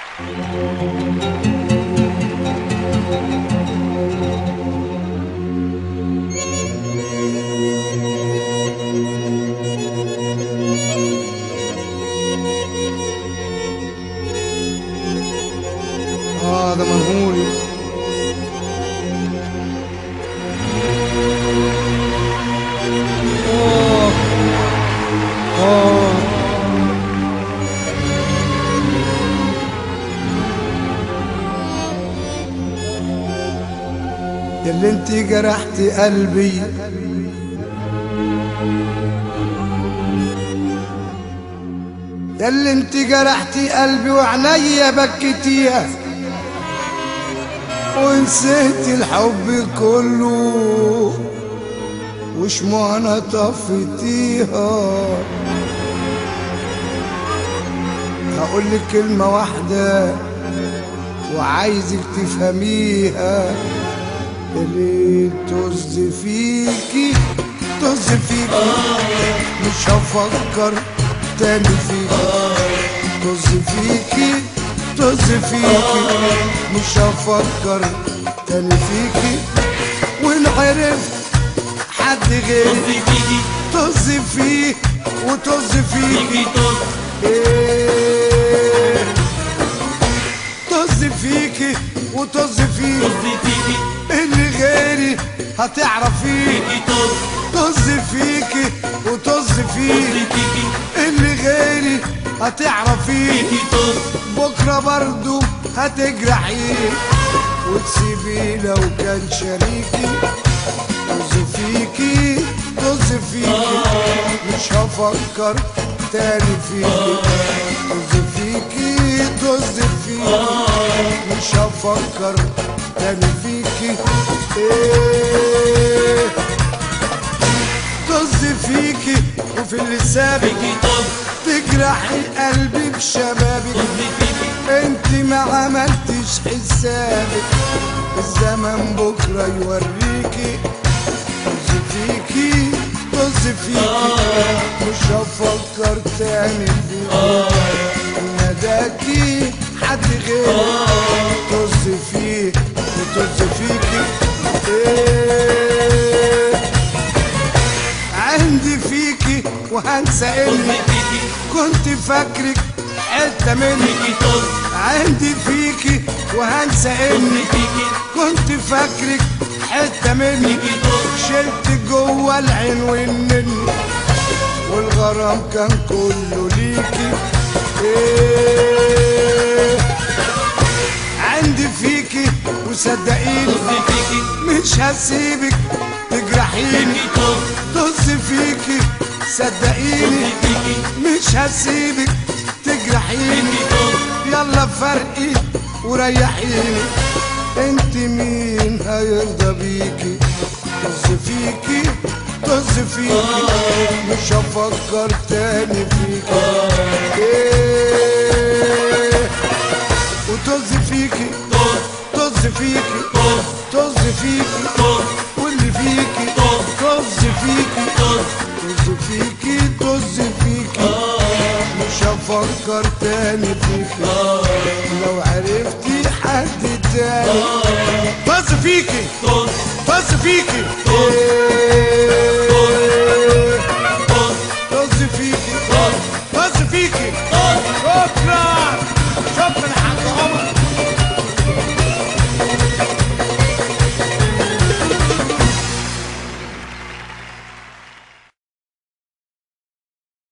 ده منهولي ياللي انت جرحتي قلبي ياللي انت جرحتي قلبي وعنيا بكتيها ونسيت الحب كله وشمعنا طفتيها. هقولك كلمة واحدة وعايزك تفهميها، اللي طز فيكي طز فيكي مش هفكر تاني فيكي، طز فيكي طز فيكي مش هفكر تاني فيكي، وإن عرفت حد غيري طز فيه وطز فيكي إيه طز فيكي وطز فيكي اللي غيري هتعرفيه، طز فيكي وطز فيكي اللي غيري هتعرفيه، بكرة برضو هتجرحيه وتسيبيه لو كان شريكي، طز فيكي طز فيكي مش هفكر تاني فيكي، طز فيكي طز فيكي مش هفكر تاني فيكي إيه طز فيكي وفي اللي سابك تجرحي قلبي بشبابك، انت ما عملتش حسابك الزمن بكرة يوريكي، طز فيكي طز فيكي مش هفكر تاني فيكي، ناداكي حد غيري طز فيه وطز فيكي إيه عندي فيكي وهنسى اني كنت فاكرك حتة مني، عندي فيكي وهنسى اني كنت فاكرك حتة مني، شلت جوه العين والنني والغرام كان كله ليكي إيه عندي فيكي وصدقيني مش هسيبك تجرحيني، طز فيكي صدقيني مش هسيبك تجرحيني، يلا فرقي وريحيني، انت مين هيرضى بيكي، طز فيكي طز فيكي مش هفكر تاني فيكي إيه وطز فيكي طز فيكي طز فيكي واللي فيكي طز فيكي طز فيكي طز فيكي مش هفكر تاني فيكي، لو عرفتي حد تاني طز فيكي طز فيكي طز فيكي طز فيكي شكرا.